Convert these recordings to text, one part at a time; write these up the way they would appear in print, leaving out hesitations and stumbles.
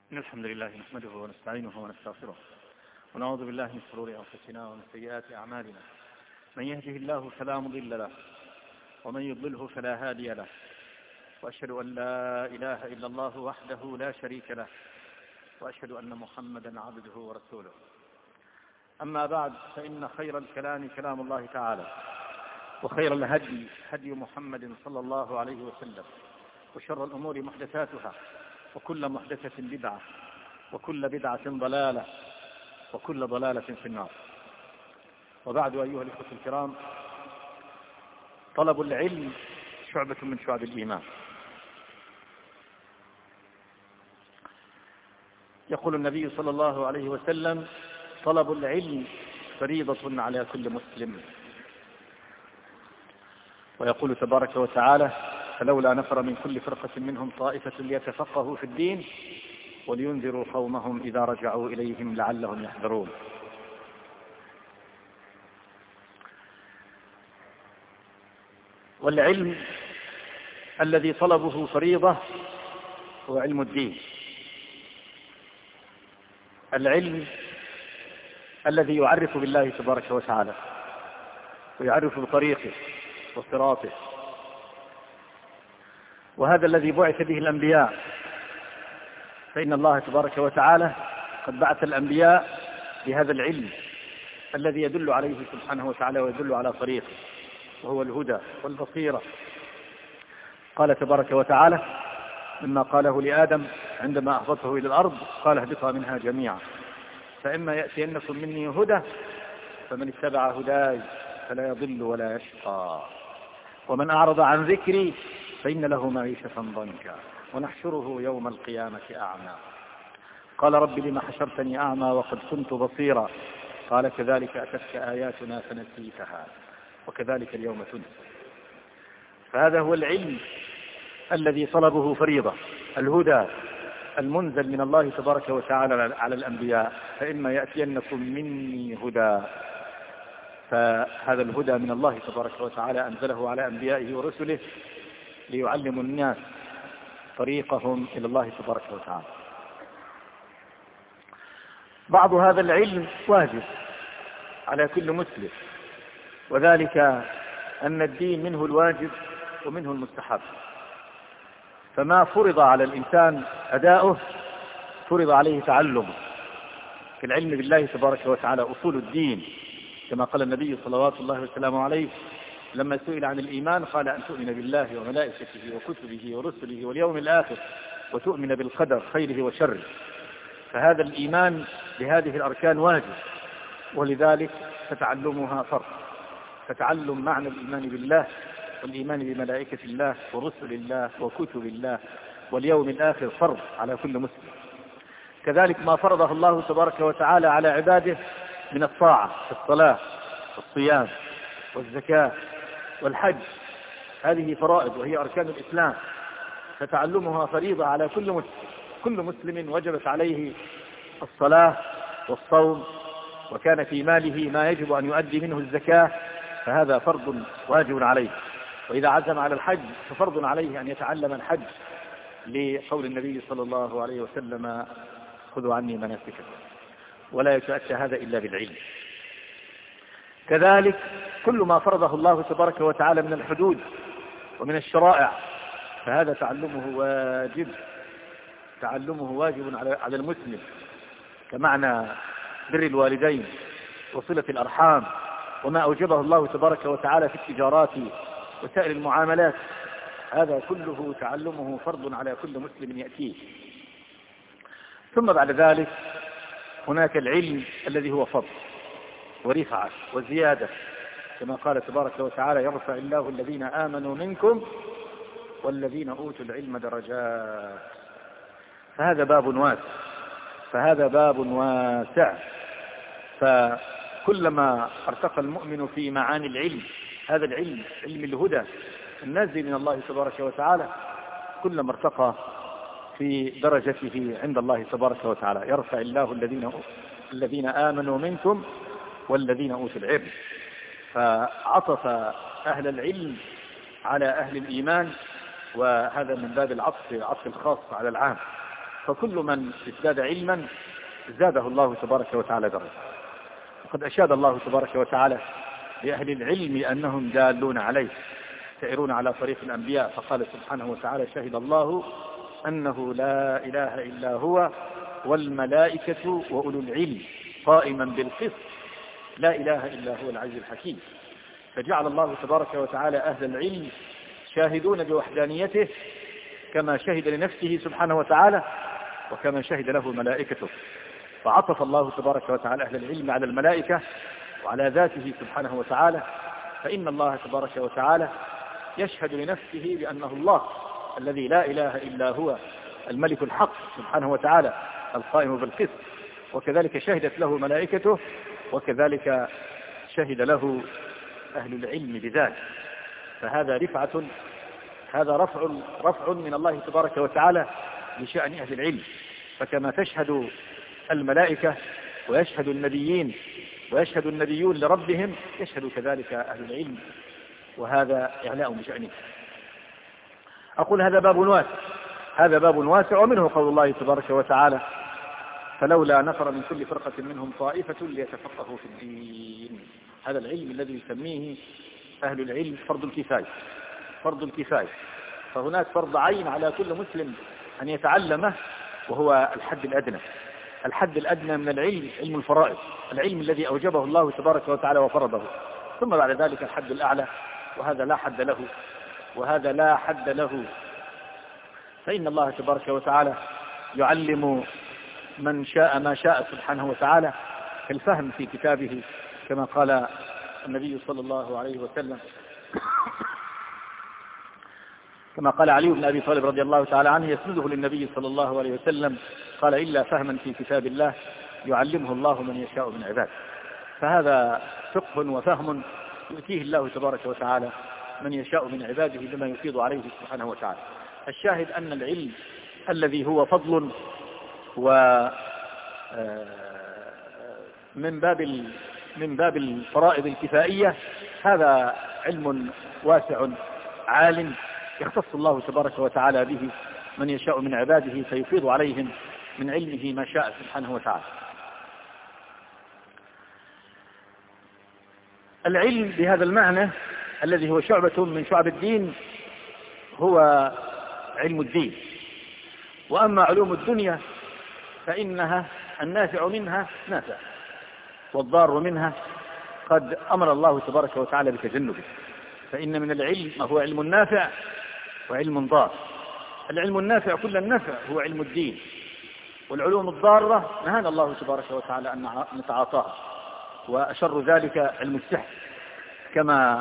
إن الحمد لله نحمده ونستعينه ونستغفره ونعوذ بالله من شرور أنفسنا ومن سيئات أعمالنا. من يهده الله فلا مضل له ومن يضلله فلا هادي له، وأشهد أن لا إله إلا الله وحده لا شريك له، وأشهد أن محمدا عبده ورسوله. أما بعد، فإن خير الكلام كلام الله تعالى، وخير الهدي هدي محمد صلى الله عليه وسلم، وشر الأمور محدثاتها، وكل محدثة بدعة، وكل بدعة ضلالة، وكل ضلالة في النار. وبعد، أيها الإخوة الكرام، طلب العلم شعبة من شعب الإيمان. يقول النبي صلى الله عليه وسلم: طلب العلم فريضة على كل مسلم. ويقول تبارك وتعالى: فلولا نفر من كل فرقة منهم طائفة ليتفقهوا في الدين ولينذروا قومهم إذا رجعوا إليهم لعلهم يحذرون. والعلم الذي طلبه فريضة هو علم الدين، العلم الذي يعرف بالله تبارك وتعالى ويعرف بطريقه وصراطه، وهذا الذي بعث به الأنبياء. فإن الله تبارك وتعالى قد بعث الأنبياء بهذا العلم الذي يدل عليه سبحانه وتعالى ويدل على طريقه، وهو الهدى والبصيرة. قال تبارك وتعالى مما قاله لآدم عندما أهبطه إلى الأرض: قال اهبطا منها جميعا، فإما يأتينكم مني هدى فمن اتبع هداي فلا يضل ولا يشقى، ومن أعرض عن ذكري فإن له معيشة ضنكا ونحشره يوم القيامة أعمى. قال رب لم حشرتني أعمى وقد كنت بصيرا، قال كذلك أتتك آياتنا فنسيتها وكذلك اليوم تنسى. فهذا هو العلم الذي طلبه فريضة، الهدى المنزل من الله تبارك وتعالى على الأنبياء: فإما يأتينكم مني هدى. فهذا الهدى من الله تبارك وتعالى أنزله على أنبيائه ورسله ليعلموا الناس طريقهم إلى الله تبارك وتعالى. بعض هذا العلم واجب على كل مسلم، وذلك أن الدين منه الواجب ومنه المستحب. فما فرض على الإنسان أداؤه فرض عليه تعلمه. في العلم بالله تبارك وتعالى أصول الدين، كما قال النبي صلوات الله وسلامه عليه لما سئل عن الإيمان قال: أن تؤمن بالله وملائكته وكتبه ورسله واليوم الآخر وتؤمن بالقدر خيره وشره. فهذا الإيمان بهذه الأركان واجب، ولذلك فتعلمها فرض. فتعلم معنى الإيمان بالله والإيمان بملائكة الله ورسل الله وكتب الله واليوم الآخر فرض على كل مسلم. كذلك ما فرضه الله تبارك وتعالى على عباده من الطاعة كالصلاة والصيام والزكاة والحج، هذه فرائض وهي أركان الإسلام، فتعلمها فريضة على كل مسلم. كل مسلم وجبت عليه الصلاة والصوم، وكان في ماله ما يجب أن يؤدي منه الزكاة، فهذا فرض واجب عليه. وإذا عزم على الحج ففرض عليه أن يتعلم الحج، لقول النبي صلى الله عليه وسلم: خذوا عني مناسككم. ولا يتأتى هذا إلا بالعلم. كذلك كل ما فرضه الله تبارك وتعالى من الحدود ومن الشرائع فهذا تعلمه واجب على المسلم، كمعنى بر الوالدين وصلة الأرحام وما أوجبه الله تبارك وتعالى في التجارات وسائر المعاملات، هذا كله تعلمه فرض على كل مسلم يأتيه. ثم بعد ذلك هناك العلم الذي هو فضل ورفعة وزيادة، كما قال تبارك وتعالى: يرفع الله الذين آمنوا منكم والذين أوتوا العلم درجات. فهذا باب واسع. فكلما ارتقى المؤمن في معاني العلم، هذا العلم علم الهدى النازل من الله تبارك وتعالى، كلما ارتقى في درجته عند الله تبارك وتعالى. يرفع الله الذين آمنوا منكم والذين أوتوا العلم. فعطف أهل العلم على أهل الإيمان، وهذا من باب العطف الخاص على العام. فكل من ازداد علما زاده الله تبارك وتعالى درجة. وقد أشاد الله تبارك وتعالى لأهل العلم أنهم دالون عليه سائرون على طريق الأنبياء، فقال سبحانه وتعالى: شهد الله أنه لا إله إلا هو والملائكة وأولو العلم قائما بالقسط لا إله إلا هو العزيز الحكيم. فجعل الله تبارك وتعالى أهل العلم شاهدون بوحدانيته كما شهد لنفسه سبحانه وتعالى وكما شهد له ملائكته، فعطف الله تبارك وتعالى أهل العلم على الملائكة وعلى ذاته سبحانه وتعالى، فإن الله تبارك وتعالى يشهد لنفسه بأنه الله الذي لا إله إلا هو الملك الحق سبحانه وتعالى القائم بالقسط، وكذلك شهدت له ملائكته، وكذلك شهد له أهل العلم بذلك. فهذا رفعة، هذا رفع من الله تبارك وتعالى لشأن أهل العلم. فكما تشهد الملائكة ويشهد النبيين ويشهد النبيون لربهم، يشهد كذلك أهل العلم، وهذا إعلاء بشأنه. أقول هذا باب واسع، هذا باب واسع، ومنه قول الله تبارك وتعالى: فلولا نفر من كل فرقة منهم طائفة ليتفقهوا في الدين. هذا العلم الذي يسميه أهل العلم فرض الكفاية، فرض الكفاية. فهناك فرض عين على كل مسلم أن يتعلمه، وهو الحد الأدنى. الحد الأدنى من العلم علم الفرائض، العلم الذي أوجبه الله تبارك وتعالى وفرضه، ثم بعد ذلك الحد الأعلى، وهذا لا حد له، وهذا لا حد له. فإن الله تبارك وتعالى يعلم من شاء ما شاء سبحانه وتعالى كالفهم في كتابه، كما قال النبي صلى الله عليه وسلم، كما قال علي بن أبي طالب رضي الله تعالى عنه يسنده للنبي صلى الله عليه وسلم، قال: إلا فهما في كتاب الله يعلمه الله من يشاء من عباده. فهذا فقه وفهم يؤتيه الله تبارك وتعالى من يشاء من عباده بما يفيض عليه سبحانه وتعالى. الشاهد أن العلم الذي هو فضل من باب الفرائض الكفائية، هذا علم واسع عال يختص الله تبارك وتعالى به من يشاء من عباده، فيفيض عليهم من علمه ما شاء سبحانه وتعالى. العلم بهذا المعنى الذي هو شعبة من شعب الدين هو علم الدين. وأما علوم الدنيا فإنها النافع منها نافع، والضار منها قد أمر الله تبارك وتعالى بتجنبه. فإن من العلم ما هو علم نافع وعلم ضار. العلم النافع كل النفع هو علم الدين، والعلوم الضارة نهانا الله تبارك وتعالى أن نتعاطاها، وأشر ذلك علم السحر، كما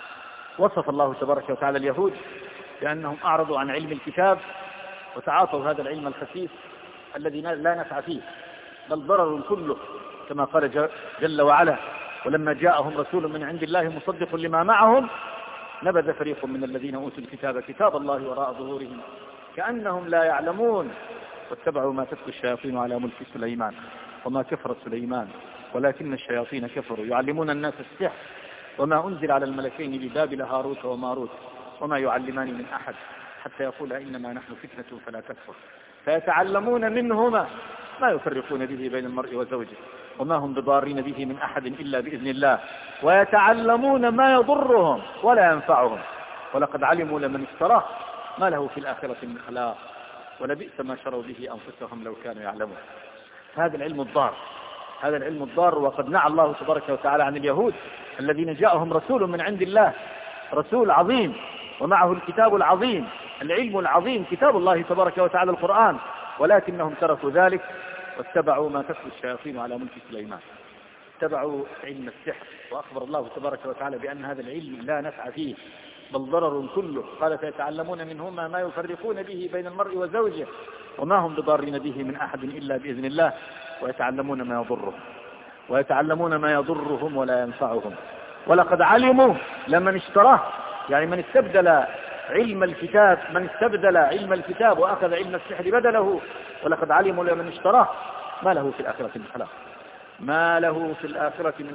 وصف الله تبارك وتعالى اليهود بأنهم أعرضوا عن علم الكتاب وتعاطوا هذا العلم الخسيس الذي لا نفع فيه بل ضرر كله، كما قال جل وعلا: ولما جاءهم رسول من عند الله مصدق لما معهم نبذ فريق من الذين أوتوا الكتاب كتاب الله وراء ظهورهم كأنهم لا يعلمون واتبعوا ما تتلو الشياطين على ملك سليمان وما كفر سليمان ولكن الشياطين كفروا يعلمون الناس السحر وما أنزل على الملكين ببابل هاروت وماروت وما يعلمان من أحد حتى يقول إنما نحن فتنة فلا تكفر فيتعلمون منهما ما يفرقون به بين المرء وزوجه وما هم بضارين به من أحد إلا بإذن الله ويتعلمون ما يضرهم ولا ينفعهم ولقد علموا لمن اشتراه ما له في الآخرة من خلاق ولبئس ما شروا به أنفسهم لو كانوا يعلمون. هذا العلم الضار، هذا العلم الضار. وقد نعى الله تبارك وتعالى عن اليهود الذين جاءهم رسول من عند الله، رسول عظيم ومعه الكتاب العظيم، العلم العظيم، كتاب الله تبارك وتعالى القرآن، ولكنهم تركوا ذلك واتبعوا ما تتلو الشياطين على ملك سليمان، اتبعوا علم السحر. وأخبر الله تبارك وتعالى بأن هذا العلم لا نفع فيه بل ضرر كله. قال: فيتعلمون منهما ما يفرقون به بين المرء وزوجه وما هم بضارين به من أحد إلا بإذن الله ويتعلمون ما يضرهم ويتعلمون ما يضرهم ولا ينفعهم ولقد علموا لمن اشتراه، يعني من استبدل علم الكتاب، من استبدل علم الكتاب وأخذ علم السحر بدله، ولقد علموا لمن اشتراه ما له في الآخرة من خلاق، ما له في الآخرة من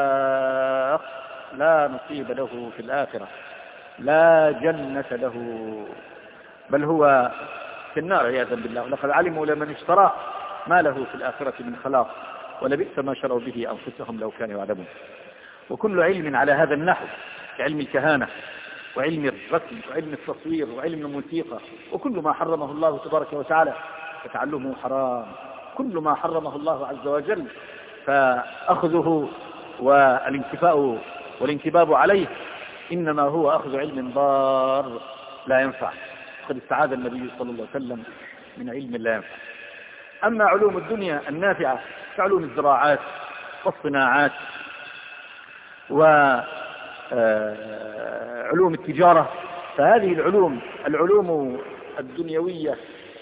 خلاق، لا نصيب له في الآخرة، لا جنة له، بل هو في النار عياذا بالله. لقد علموا لمن اشتراه ما له في الآخرة من خلاق ولبئس ما شروا به أنفسهم لو كانوا يعلمون. وكل علم على هذا النحو كعلم الكهانة وعلم الرسم وعلم التصوير وعلم الموسيقى وكل ما حرمه الله تبارك وتعالى فتعلمه حرام. كل ما حرمه الله عز وجل فأخذه والانكفاء والانكباب عليه إنما هو أخذ علم ضار لا ينفع. قد استعاذ النبي صلى الله عليه وسلم من علم لا ينفع. أما علوم الدنيا النافعة كعلوم الزراعات والصناعات وعلوم التجارة فهذه العلوم الدنيوية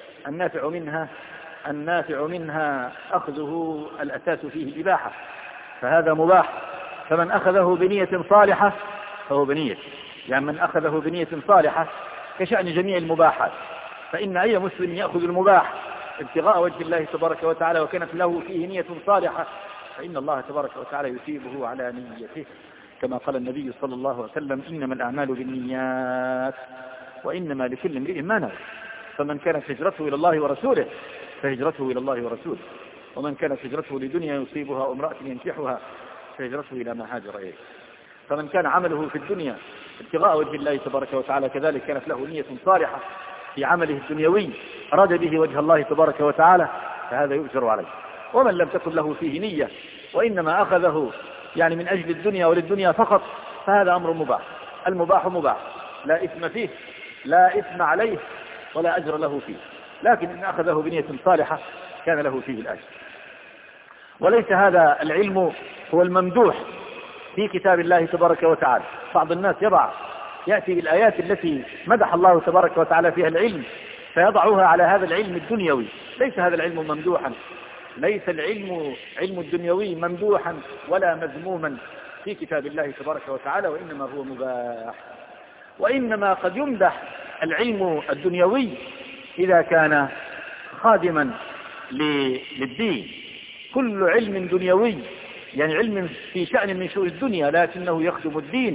النافع منها أخذه الأساس فيه الإباحة فهذا مباح. فمن أخذه بنية صالحة فهو بنية يعني من أخذه بنية صالحة كشأن جميع المباحات. فإن أي مسلم يأخذ المباح ابتغاء وجه الله تبارك وتعالى وكانت له فيه نية صالحة فإن الله تبارك وتعالى يثيبه على نيته كما قال النبي صلى الله عليه وسلم إنما الأعمال بالنيات وإنما لكل امرئ ما نوى. فمن كانت هجرته إلى الله ورسوله فهجرته إلى الله ورسوله ومن كانت هجرته لدنيا يصيبها أو امرأة ينكحها فهجرته إلى ما هاجر إليه. فمن كان عمله في الدنيا ابتغاء وجه الله تبارك وتعالى كذلك كانت له نية صالحة في عمله الدنيوي أراد به وجه الله تبارك وتعالى فهذا يؤجر عليه. ومن لم تكن له فيه نية وإنما أخذه يعني من أجل الدنيا وللدنيا فقط فهذا أمر مباح. المباح مباح لا إثم فيه لا إثم عليه ولا أجر له فيه. لكن إن أخذه بنية صالحة كان له فيه الأجر. وليس هذا العلم هو الممدوح في كتاب الله تبارك وتعالى. بعض الناس يأتي بالآيات التي مدح الله تبارك وتعالى فيها العلم فيضعها على هذا العلم الدنيوي. ليس هذا العلم ممدوحا. ليس علم الدنيوي ممدوحا ولا مذموما في كتاب الله تبارك وتعالى وإنما هو مباح. وإنما قد يمدح العلم الدنيوي إذا كان خادما للدين. كل علم دنيوي يعني علم في شأن من شؤون الدنيا لكنه يخدم الدين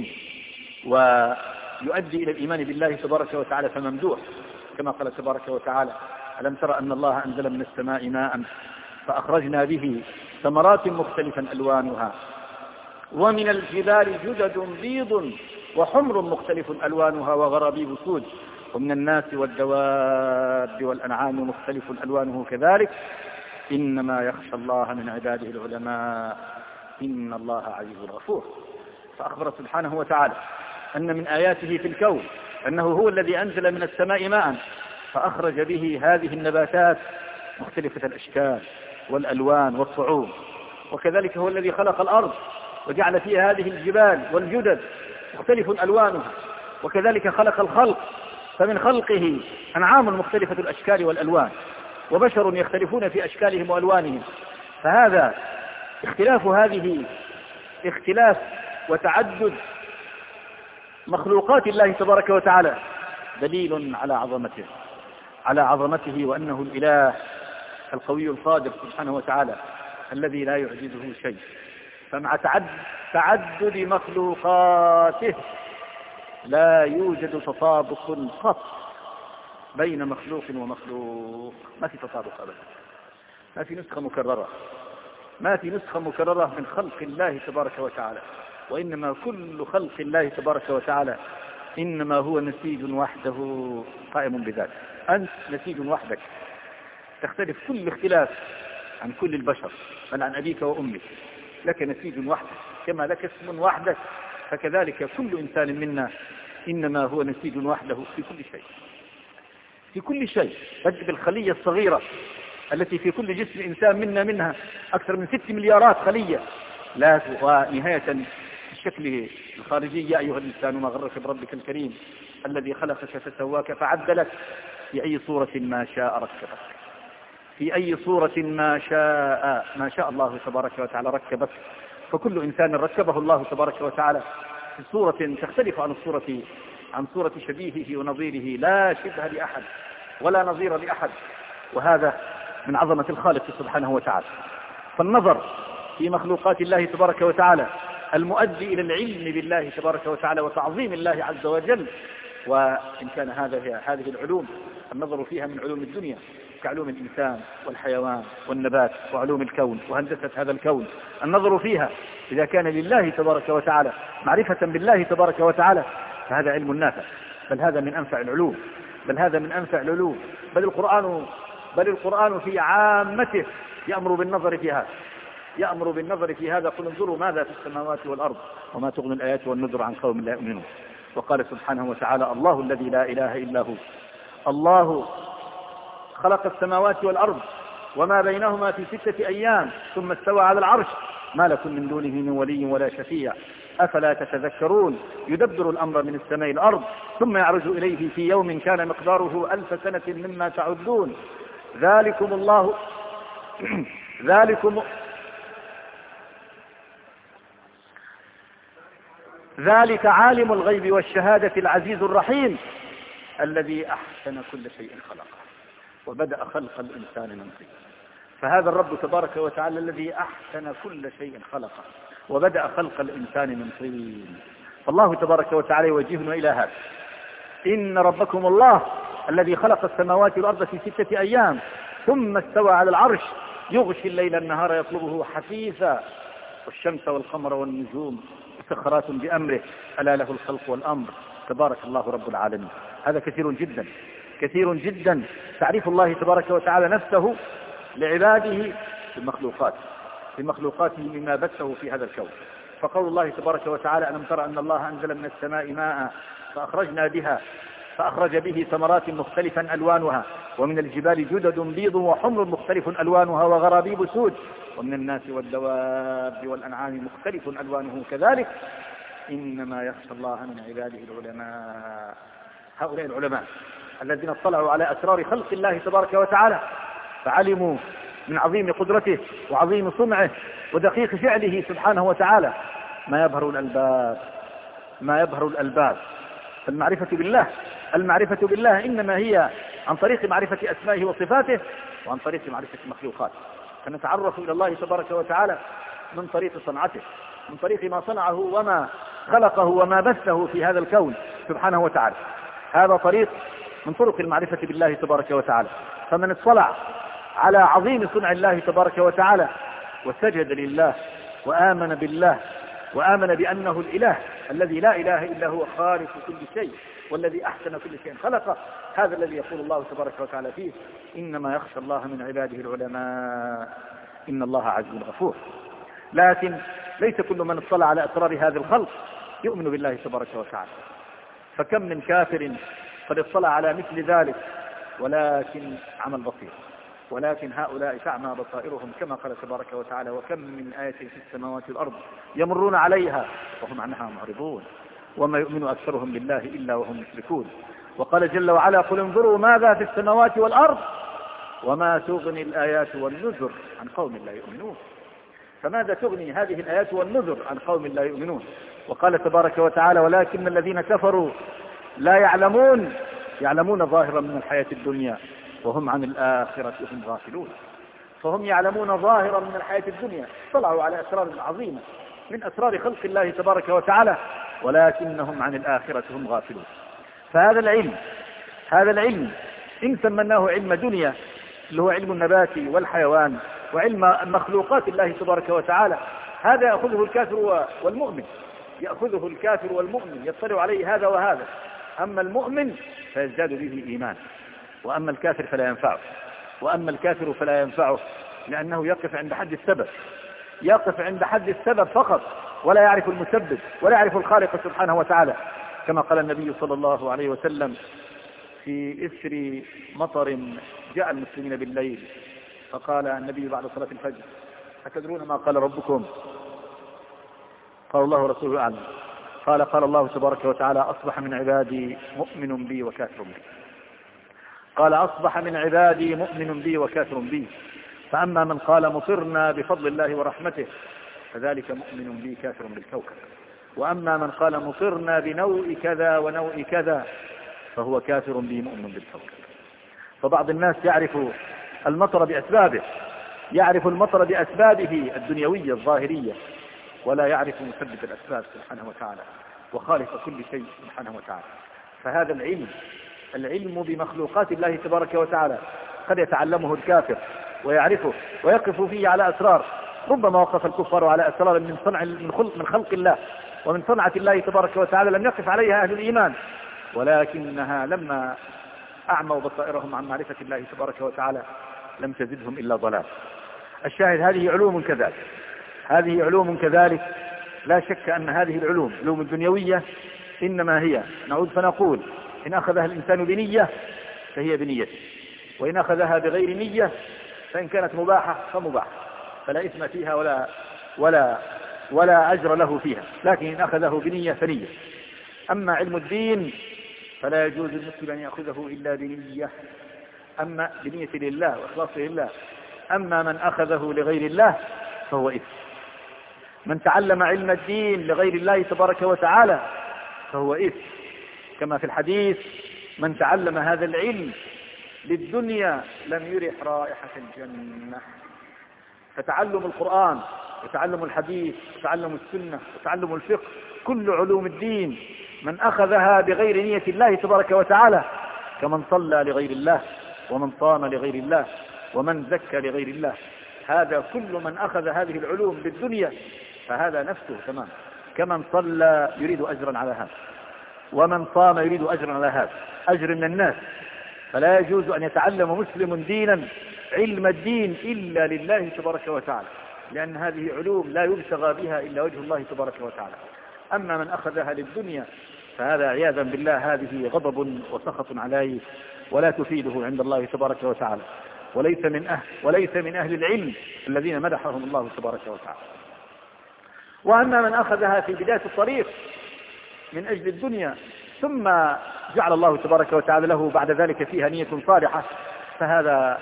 ويؤدي إلى الإيمان بالله تبارك وتعالى فممدوح كما قال تبارك وتعالى ألم ترى أن الله أنزل من السماء ماء فأخرجنا به ثمرات مختلفا ألوانها ومن الجبال جدد بيض وحمر مختلف ألوانها وغرابيب سود ومن الناس والدواب والأنعام مختلف ألوانه كذلك إنما يخشى الله من عباده العلماء إن الله عزيز غفور. فأخبر سبحانه وتعالى أن من آياته في الكون أنه هو الذي أنزل من السماء ماء فأخرج به هذه النباتات مختلفة الأشكال والألوان والطعوم وكذلك هو الذي خلق الأرض وجعل فيها هذه الجبال والجدد مختلف ألوانها وكذلك خلق الخلق فمن خلقه أنعام مختلفة الأشكال والألوان وبشر يختلفون في أشكالهم وألوانهم. فهذا اختلاف وتعدد مخلوقات الله تبارك وتعالى دليل على عظمته وأنه الإله القوي القادر سبحانه وتعالى الذي لا يعجزه شيء. فمع تعدد مخلوقاته لا يوجد تطابق قط بين مخلوق ومخلوق. ما في تطابق أبدا. ما في نسخة مكررة من خلق الله تبارك وتعالى وإنما كل خلق الله تبارك وتعالى إنما هو نسيج وحده قائم بذاته. أنت نسيج وحدك تختلف كل اختلاف عن كل البشر بل عن أبيك وأمك. لك نسيج وحدك كما لك اسم وحدك فكذلك كل إنسان منا إنما هو نسيج وحده في كل شيء. تجد الخلية الصغيرة التي في كل جسم إنسان منها أكثر من 6 مليارات خلية لا ونهاية الشكل الخارجي يا أيها الإنسان ما غرك بربك الكريم الذي خلقك فسواك فعدلك في أي صورة ما شاء ركبك في أي صورة ما شاء الله تبارك وتعالى ركبك. فكل إنسان ركبه الله تبارك وتعالى في صورة تختلف عن صورة شبيهه ونظيره لا شبه لأحد ولا نظير لأحد. وهذا من عظمة الخالق سبحانه وتعالى. فالنظر في مخلوقات الله تبارك وتعالى المؤدي إلى العلم بالله تبارك وتعالى وتعظيم الله عز وجل وإن كان هذه العلوم النظر فيها من علوم الدنيا كعلوم الإنسان والحيوان والنبات وعلوم الكون وهندسة هذا الكون، النظر فيها إذا كان لله تبارك وتعالى معرفة بالله تبارك وتعالى فهذا علم نافع، بل هذا من أنفع العلوم، بل القرآن في عامته يأمر بالنظر في هذا قل انظروا ماذا في السماوات والأرض وما تغني الآيات والنذر عن قوم لا يؤمنون. وقال سبحانه وتعالى الله الذي لا إله إلا هو الله خلق السماوات والأرض وما بينهما في 6 أيام ثم استوى على العرش ما لكم من دونه من ولي ولا شفيع أفلا تتذكرون يدبر الأمر من السماء الأرض ثم يعرج إليه في يوم كان مقداره 1000 سنة مما تعدون ذلك عالم الغيب والشهادة العزيز الرحيم الذي أحسن كل شيء خلقه وبدأ خلق الإنسان من طين. فهذا الرب تبارك وتعالى الذي أحسن كل شيء خلقه وبدأ خلق الإنسان من طين. فالله تبارك وتعالى يوجهنا إلى هذا إن ربكم الله الذي خلق السماوات والأرض في 6 أيام ثم استوى على العرش يغشي الليل النهار يطلبه حثيثا والشمس والقمر والنجوم مسخرات بأمره ألا له الخلق والأمر تبارك الله رب العالمين. هذا كثير جدا تعريف الله تبارك وتعالى نفسه لعباده بمخلوقاته مما بثه في هذا الكون. فقول الله تبارك وتعالى ألم تر أن الله أنزل من السماء ماء فأخرج به ثمرات مختلفا ألوانها ومن الجبال جدد بيض وحمر مختلف ألوانها وغرابيب سود ومن الناس والدواب والأنعام مختلف ألوانه كذلك إنما يخشى الله من عباده العلماء. هؤلاء العلماء الذين اطلعوا على أسرار خلق الله تبارك وتعالى فعلموا من عظيم قدرته وعظيم صنعه ودقيق فعله سبحانه وتعالى ما يبهر الألباب. المعرفة بالله إنما هي عن طريق معرفة أسمائه وصفاته وعن طريق معرفة مخلوقاته. فنتعرف إلى الله تبارك وتعالى من طريق صنعته، من طريق ما صنعه وما خلقه وما بثه في هذا الكون سبحانه وتعالى. هذا طريق من طرق المعرفة بالله تبارك وتعالى. فمن اطلع على عظيم صنع الله تبارك وتعالى وسجد لله وآمن بالله وآمن بأنه الإله الذي لا إله إلا هو خالق كل شيء والذي أحسن كل شيء خلقه، هذا الذي يقول الله تبارك وتعالى فيه إنما يخشى الله من عباده العلماء إن الله عزيز غفور. لكن ليس كل من اطلع على أسرار هذا الخلق يؤمن بالله تبارك وتعالى. فكم من كافر قد اطلع على مثل ذلك ولكن عمى البصير، ولكن هؤلاء تعمى بصائرهم كما قال تبارك وتعالى وكم من آية في السماوات والأرض يمرون عليها وهم عنها معرضون وما يؤمن أكثرهم بالله إلا وهم مشركون. وقال جل وعلا قل انظروا ماذا في السماوات والأرض وما تغني الآيات والنذر عن قوم لا يؤمنون. فماذا تغني هذه الآيات والنذر عن قوم لا يؤمنون؟ وقال تبارك وتعالى ولكن الذين كفروا لا يعلمون ظاهرا من الحياة الدنيا وهم عن الآخرة هم غافلون. فهم يعلمون ظاهرا من الحياة الدنيا، طلعوا على أسرار عظيمة من أسرار خلق الله تبارك وتعالى ولكنهم عن الآخرة هم غافلون. فهذا العلم إن سمناه علم دنيا اللي هو علم النبات والحيوان وعلم مخلوقات الله تبارك وتعالى، هذا يأخذه الكافر والمؤمن يطلع عليه هذا وهذا. أما المؤمن فيزداد به إيمان، وأما الكافر فلا ينفعه لأنه يقف عند حد السبب فقط ولا يعرف المسبب ولا يعرف الخالق سبحانه وتعالى. كما قال النبي صلى الله عليه وسلم في إثر مطر جاء المسلمين بالليل فقال النبي بعد صلاة الفجر أتدرون ما قال ربكم؟ قال الله ورسوله أعلم. قال الله تبارك وتعالى أصبح من عبادي مؤمن بي وكافر بي. قال أصبح من عبادي مؤمن بي وكافر بي، فأما من قال مطرنا بفضل الله ورحمته فذلك مؤمن بي كافر بالكوكب، وأما من قال مطرنا بنوء كذا ونوء كذا فهو كافر بي مؤمن بالكوكب. فبعض الناس يعرف المطر بأسبابه الدنيوية الظاهرية ولا يعرف مسبب الأسباب سبحانه وتعالى وخالق كل شيء سبحانه وتعالى. فهذا العلم بمخلوقات الله تبارك وتعالى قد يتعلمه الكافر ويعرفه ويقف فيه على أسرار، ربما وقف الكفار على أسرار من خلق الله ومن صنعة الله تبارك وتعالى لم يقف عليها أهل الإيمان، ولكنها لما أعموا بصائرهم عن معرفة الله تبارك وتعالى لم تزدهم إلا ضلال. الشاهد هذه علوم كذلك، لا شك أن هذه العلوم الدنيوية إنما هي نعود فنقول إن أخذها الإنسان بنية فهي بنيته، وإن أخذها بغير نية فإن كانت مباحة فمباحة، فلا إثم فيها ولا أجر له فيها، لكن إن أخذه بنية فنية. أما علم الدين فلا يجوز المسلم أن يأخذه إلا بنية، أما بنية لله وإخلاصه لله. أما من أخذه لغير الله فهو إثم. من تعلم علم الدين لغير الله تبارك وتعالى فهو إثم، كما في الحديث: من تعلم هذا العلم للدنيا لم يرح رائحة الجنة. فتعلم القرآن وتعلم الحديث وتعلم السنة وتعلم الفقه، كل علوم الدين من أخذها بغير نية الله تبارك وتعالى كمن صلى لغير الله ومن صام لغير الله ومن زكى لغير الله، هذا كل من أخذ هذه العلوم بالدنيا فهذا نفسه تمام، كمن صلى يريد أجرا على هذا ومن صام يريد أجرا على هذا، أجر من الناس. فلا يجوز أن يتعلم مسلم دينا علم الدين إلا لله تبارك وتعالى، لأن هذه علوم لا يبتغى بها إلا وجه الله تبارك وتعالى. أما من أخذها للدنيا فهذا عياذا بالله هذه غضب وسخط عليه ولا تفيده عند الله تبارك وتعالى، وليس من أهل العلم الذين مدحهم الله تبارك وتعالى. وأما من أخذها في بداية الطريق من أجل الدنيا ثم جعل الله تبارك وتعالى له بعد ذلك فيها نية صالحة، فهذا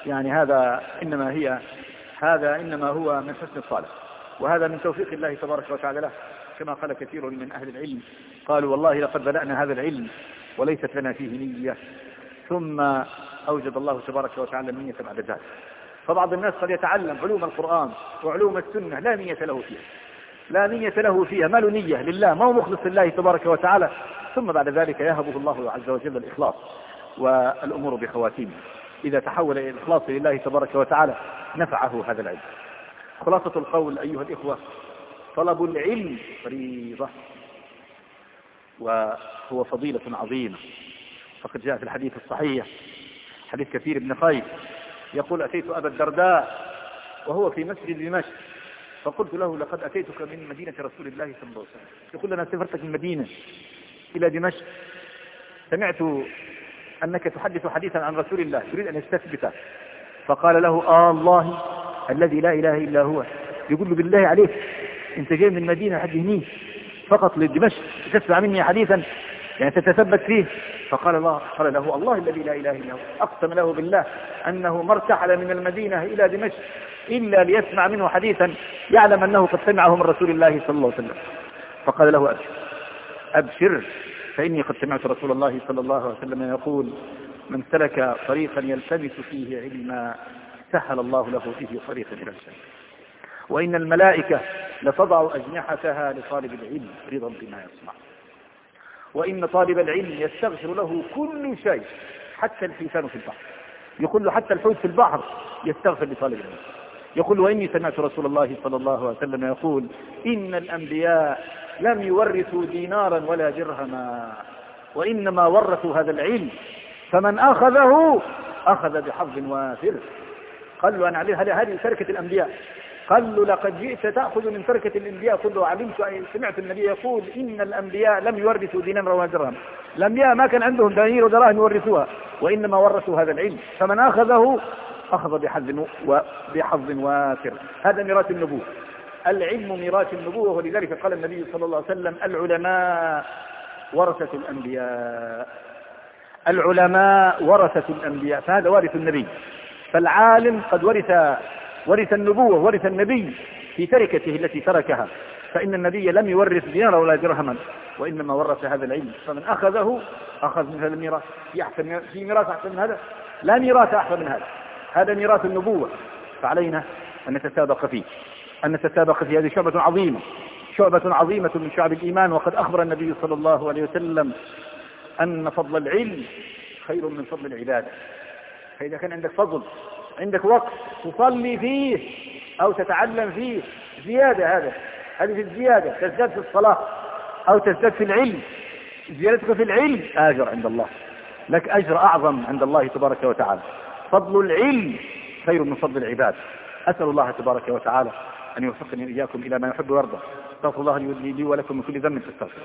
هذا إنما هو من حسن الصالح، وهذا من توفيق الله تبارك وتعالى له، كما قال كثير من أهل العلم قالوا: والله لقد بدأنا هذا العلم وليست لنا فيه نية، ثم أوجد الله تبارك وتعالى النية بعد ذلك. فبعض الناس قد يتعلم علوم القرآن وعلوم السنة لا نية له فيها، ما له نية لله، ما هو مخلص لله تبارك وتعالى، ثم بعد ذلك يهبه الله عز وجل الإخلاص والأمور بخواتيمه. إذا تحول إلى الإخلاص لله تبارك وتعالى نفعه هذا العلم. خلاصة القول أيها الإخوة: طلب العلم فريضة وهو فضيلة عظيمة، فقد جاء في الحديث الصحيح حديث كثير بن قيس يقول: أتيت أبا الدرداء وهو في مسجد دمشق فقلت له: لقد أتيتك من مدينة رسول الله صلى الله عليه وسلم. يقول: أنا سافرتك من مدينة إلى دمشق، سمعت أنك تحدث حديثا عن رسول الله تريد أن يستثبته. فقال له: الله الذي لا إله إلا هو. يقول له: بالله عليك أنت جاي من المدينة حد هني فقط لدمشق تسمع مني حديثا يعني تتثبت فيه؟ قال له: الله الذي لا إله إلا هو. أقسم له بالله أنه ما ارتحل من المدينة إلى دمشق إلا ليسمع منه حديثا يعلم أنه قد سمعه من رسول الله صلى الله عليه وسلم. فقال له: أبشر فإني قد سمعت رسول الله صلى الله عليه وسلم يقول: من سلك طريقا يلتمس فيه علما سهل الله له فيه طريقا إلى الجنة، وإن الملائكة لتضع أجنحتها لطالب العلم رضا بما يصنع، وإن طالب العلم يستغفر له كل شيء حتى الحيتان في البحر. يقول له: حتى الحوت في البحر يستغفر لطالب العلم. يقول: وإني سمعت رسول الله صلى الله عليه وسلم يقول: إن الأنبياء لم يورثوا دينارا ولا درهما، وإنما ورثوا هذا العلم، فمن أخذه أخذ بحظ وافر. قال له: أنا عليه هذه تركة الأنبياء. قال له: لقد جئت تأخذ من تركة الأنبياء. قل له: سمعت النبي يقول: إن الأنبياء لم يورثوا دينارا ولا درهما. الأنبياء ما كان عندهم دنانير ودراهم يورثوها، وإنما ورثوا هذا العلم، فمن أخذه أخذ بحظ وافر. هذا ميراث النبوة، العلم ميراث النبوة. ولذلك قال النبي صلى الله عليه وسلم: العلماء ورثة الأنبياء. العلماء ورثة الأنبياء، فهذا وارث النبي. فالعالم قد ورث النبوة، ورث النبي في تركته التي تركها، فإن النبي لم يورث دينارا ولا درهما، وإنما ورث هذا العلم، فمن أخذه أخذ من هذا الميراث. في ميراث أحسن من هذا؟ لا ميراث أحسن من هذا. هذا ميراث النبوة، فعلينا أن نتسابق فيه. هذه شعبة عظيمة من شعب الإيمان. وقد أخبر النبي صلى الله عليه وسلم أن فضل العلم خير من فضل العبادة. فإذا كان عندك فضل، عندك وقت تصلي فيه أو تتعلم فيه زيادة، هذه في الزيادة، تزداد في الصلاة أو تزداد في العلم، زيادتك في العلم أجر عند الله، لك أجر أعظم عند الله تبارك وتعالى. فضل العلم خير من فضل العباد. أسأل الله تبارك وتعالى أن يوفقني إياكم إلى ما يحب ويرضى. استغفر الله لي ولكم من كل ذنب فاستغفروا.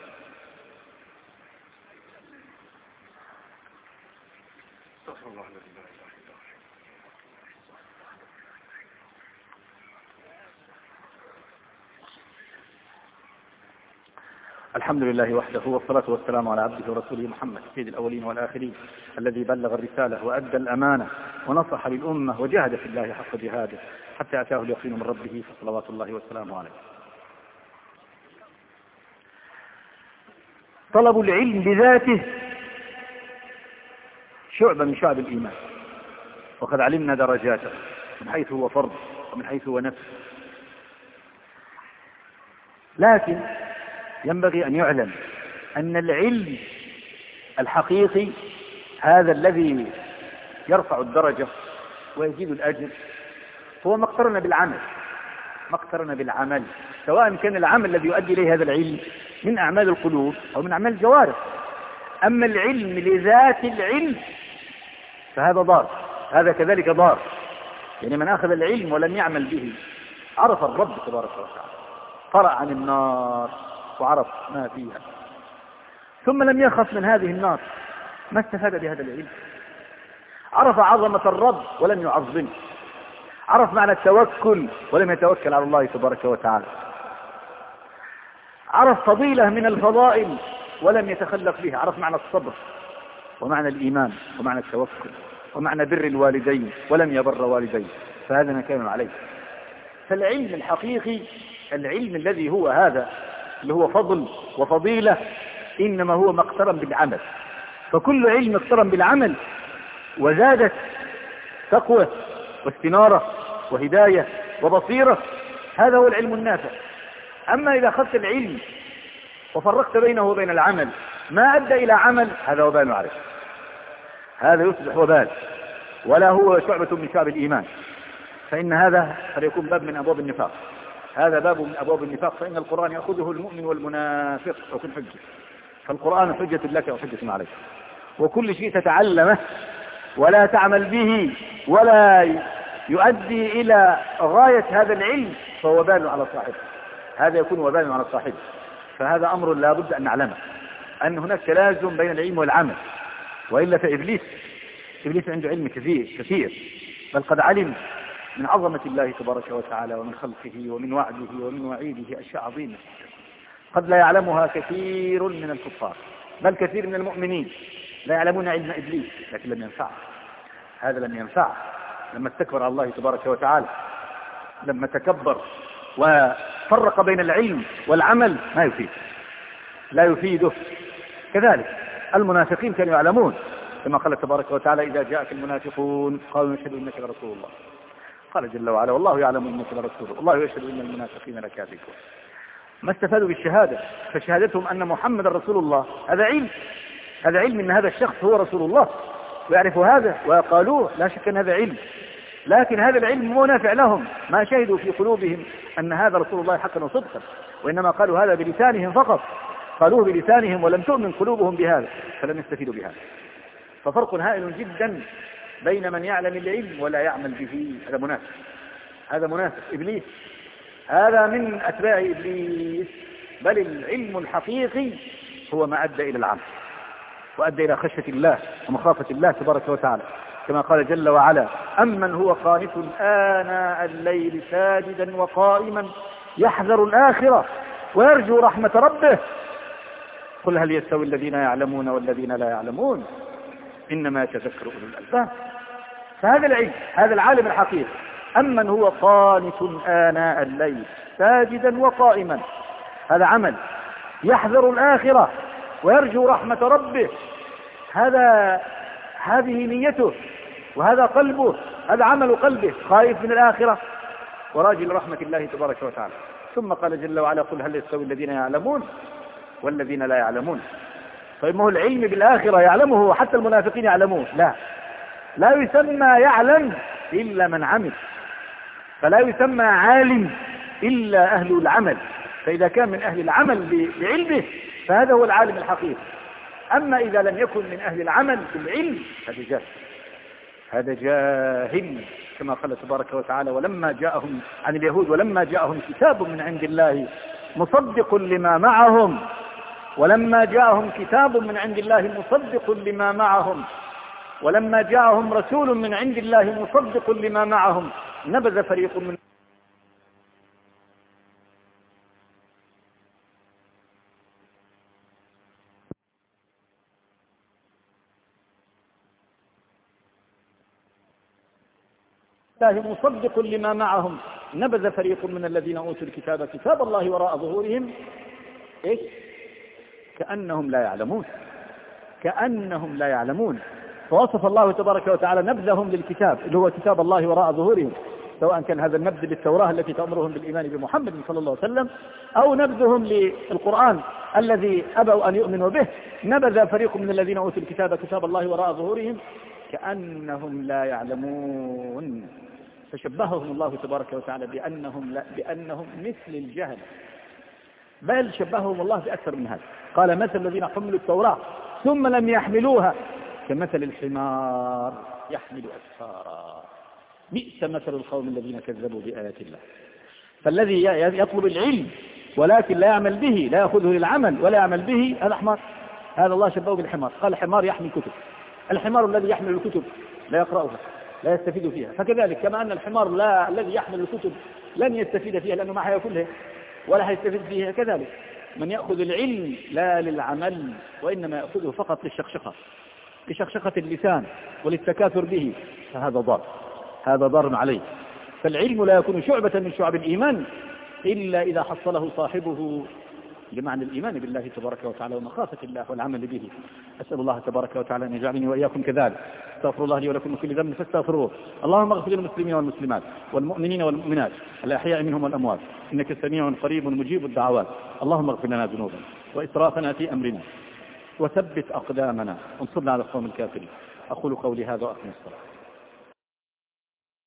الحمد لله وحده، والصلاة والسلام على عبده ورسوله محمد سيد الأولين والآخرين، الذي بلغ الرسالة وأدى الأمانة ونصح للأمة وجاهد في الله حق جهاده حتى أتاه اليقين من ربه، فصلوات الله وسلامه عليه. طلب العلم بذاته شعبة من شعب الإيمان، وقد علمنا درجاته من حيث هو فرض ومن حيث هو نفس. لكن ينبغي أن يعلم أن العلم الحقيقي هذا الذي يرفع الدرجة ويزيد الأجر هو ما اقترن بالعمل، سواء كان العمل الذي يؤدي إليه هذا العلم من أعمال القلوب أو من أعمال الجوارح. أما العلم لذات العلم فهذا ضار، هذا كذلك ضار. يعني من أخذ العلم ولم يعمل به عرف الرب تبارك وتعالى، قرأ عن النار وعرف ما فيها، ثم لم يخف من هذه النار، ما استفاد بهذا العلم. عرف عظمة الرب ولم يعظمه، عرف معنى التوكل ولم يتوكل على الله تبارك وتعالى، عرف فضيلة من الفضائل ولم يتخلق بها، عرف معنى الصبر ومعنى الإيمان ومعنى التوكل ومعنى بر الوالدين ولم يبر والديه، فهذا ما كانوا عليه. فالعلم الحقيقي، العلم الذي هو هذا اللي هو فضل وفضيلة، إنما هو ما اقترن بالعمل. فكل علم اقترن بالعمل وزادت تقوى واستنارة وهداية وبصيرة، هذا هو العلم النافع. أما إذا أخذت العلم وفرقت بينه وبين العمل ما أدى إلى عمل، هذا وبال عليه، هذا يصبح وبال، ولا هو شعبة من شعب الإيمان. فإن هذا قد يكون باب من أبواب النفاق، هذا باب من أبواب النفاق. فإن القرآن يأخذه المؤمن والمنافق وكل حجة، فالقرآن حجة لك وحجة عليك. وكل شيء تتعلمه ولا تعمل به ولا يؤدي إلى غاية هذا العلم فهو وبال على صاحبه، هذا يكون وبال على صاحبه. فهذا أمر لا بد أن نعلمه، أن هناك تلازم بين العلم والعمل، وإلا فإبليس عنده علم كثير، بل قد علم من عظمة الله تبارك وتعالى ومن خلقه ومن وعده ومن وعيده أشياء عظيمة قد لا يعلمها كثير من الكفار، بل كثير من المؤمنين لا يعلمون علم إبليس، لكن لم ينفعه، هذا لم ينفعه لما استكبر على الله تبارك وتعالى، لما تكبر وفرق بين العلم والعمل ما لا يفيده. كذلك المنافقين كانوا يعلمون، كما قال تبارك وتعالى: إذا جاءك المنافقون قالوا نشهد إنك لرسول الله. قال جل وعلا: والله يعلم إنك لرسوله والله يشهد إن المنافقين لكاذبون. ما استفادوا بالشهادة، فشهادتهم أن محمد رسول الله هذا علم إن هذا الشخص هو رسول الله، ويعرف هذا وقالوه، لا شك أن هذا علم، لكن هذا العلم مو نافع لهم، ما شهدوا في قلوبهم أن هذا رسول الله حقا وصدقا، وإنما قالوا هذا بلسانهم فقط، قالوه بلسانهم ولم تؤمن قلوبهم بهذا، فلم يستفيدوا بهذا. ففرق هائل جدا بين من يعلم العلم ولا يعمل به، هذا منافق إبليس، هذا من أتباع إبليس. بل العلم الحقيقي هو ما أدى إلى العمل وأدى إلى خشية الله ومخافة الله تبارك وتعالى، كما قال جل وعلا: أمن هو قانت آناء الليل ساجدا وقائما يحذر الآخرة ويرجو رحمة ربه قل هل يستوي الذين يعلمون والذين لا يعلمون إنما يتذكر أولو الألباب. فهذا العلم، هذا العالم الحقيقي، أمن هو قانت آناء الليل ساجدا وقائما، هذا عمل، يحذر الآخرة ويرجو رحمة ربه، هذه نيته وهذا قلبه، هذا عمل قلبه، خايف من الآخرة وراجل رحمة الله تبارك وتعالى. ثم قال جل وعلا: قل هل يستوي الذين يعلمون والذين لا يعلمون طيب ما هو العلم بالآخرة يعلمه وحتى المنافقين يعلموه؟ لا يسمى يعلم إلا من عمل، فلا يسمى عالم إلا أهل العمل. فإذا كان من أهل العمل بعلمه فهذا هو العالم الحقيقي. أما إذا لم يكن من أهل العمل بالعلم هذا جاهل، كما قال تبارك وتعالى ولما جاءهم عن اليهود ولما جاءهم كتاب من عند الله مصدق لما معهم، ولما جاءهم كتاب من عند الله مصدق لما معهم، ولما جاءهم رسول من عند الله مصدق لما معهم نبذ فريق من الله مصدق لما معهم نبذ فريق من الذين أوتوا الكتاب كتاب الله وراء ظهورهم إيش؟ كأنهم لا يعلمون. فوصف الله تبارك وتعالى نبذهم للكتاب اللي هو كتاب الله وراء ظهورهم، سواء كان هذا النبذ للتوراة التي تأمرهم بالإيمان بمحمد صلى الله عليه وسلم أو نبذهم للقرآن الذي أبوا أن يؤمنوا به. نبذ فريق من الذين أوتوا الكتاب كتاب الله وراء ظهورهم كأنهم لا يعلمون، فشبههم الله تبارك وتعالى بأنهم مثل الجهل، بل شبههم الله بأكثر من هذا. قال مثل الذين حملوا التوراة ثم لم يحملوها كمثل الحمار يحمل أسفارا بئس مثل القوم الذين كذبوا بآيات الله. فالذي يطلب العلم ولكن لا يعمل به، لا يأخذه للعمل ولا يعمل به، هذا حمار. هذا الله شبهه بالحمار، قال الحمار يحمل كتب. الحمار الذي يحمل الكتب لا يقرأها لا يستفيد فيها، فكذلك كما أن الحمار الذي يحمل الكتب لن يستفيد فيها لأنه ما حيأكلها ولا حيستفيد فيها، كذلك من يأخذ العلم لا للعمل وإنما يأخذه فقط لشقشقة اللسان وللتكاثر به، فهذا ضار عليه. فالعلم لا يكون شعبة من شعب الإيمان إلا إذا حصله صاحبه لمعنى الإيمان بالله تبارك وتعالى ومخافة الله والعمل به. أسأل الله تبارك وتعالى أن يجعلني وإياكم كذلك. استغفر الله لي ولكم من كل ذنب فاستغفروه. اللهم اغفر للمسلمين والمسلمات والمؤمنين والمؤمنات الأحياء منهم والأموات إنك سميع قريب مجيب الدعوات. اللهم اغفر لنا ذنوبنا وإسرافنا في أمرنا وثبت أقدامنا وانصرنا على القوم الكافرين. أقول قولي هذا وأقم الصلاة.